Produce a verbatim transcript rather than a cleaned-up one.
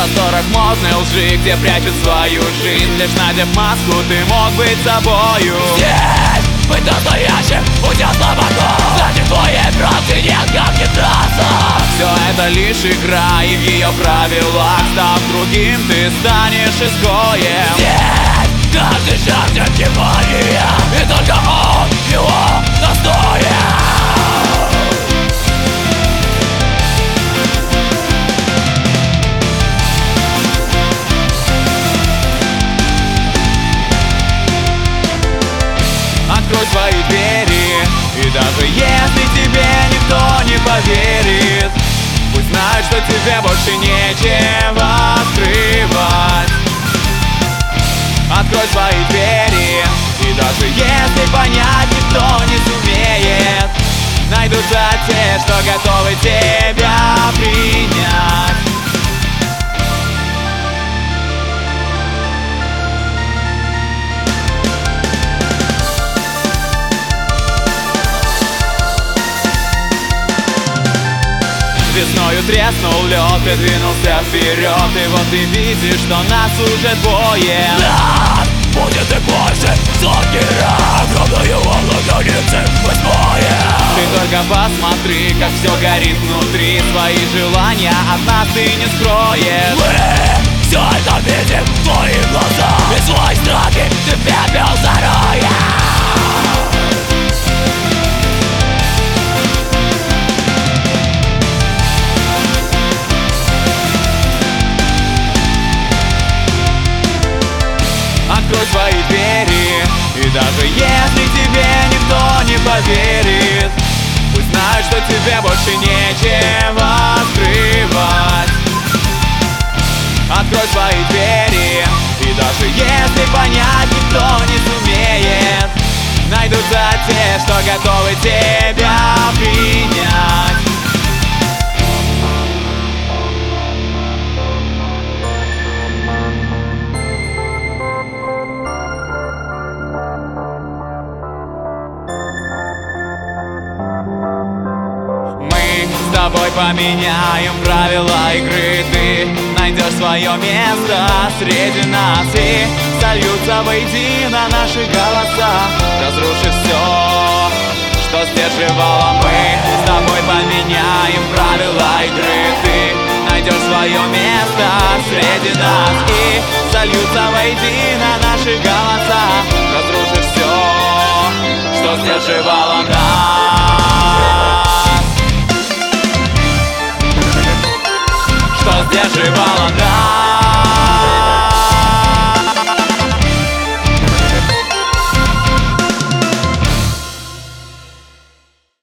просторах модной лжи, где прячут свою жизнь, лишь надев маску, ты мог быть собою. Здесь быть настоящим будет слабаку. Значит, твоей правды нет, как не трасса. Все это лишь игра, и в ее правилах, став другим, ты станешь изгоем. Здесь каждый жаждет внимания, и только он его достоин. Открой свои двери, и даже если тебе никто не поверит, пусть знают, что тебе больше нечего скрывать. Открой свои двери, и даже если понять никто не сумеет, найдутся те, что готовы тебя принять. Весною треснул лед и двинулся вперед, и вот ты видишь, что нас уже двое. Нас будет и больше сотни раз. Огромную волну границы восьмое. Ты только посмотри, как все горит внутри. Свои желания от нас ты не скроешь. Мы все это видим в твоих глазах, и свой страхи ты в пепел зароешь. Открой свои двери, и даже если тебе никто не поверит, пусть знают, что тебе больше нечего скрывать. Открой свои двери, и даже если понять никто не сумеет, найдутся те, что готовы тебя принять. С тобой поменяем правила игры, ты найдешь свое место среди нас, и сольются воедино наши голоса, разрушив все, что сдерживало. Мы с тобой поменяем правила игры, ты найдешь свое место среди нас, и сольются воедино наши голоса, разрушив все, что сдерживало нас. Что сдерживало нас.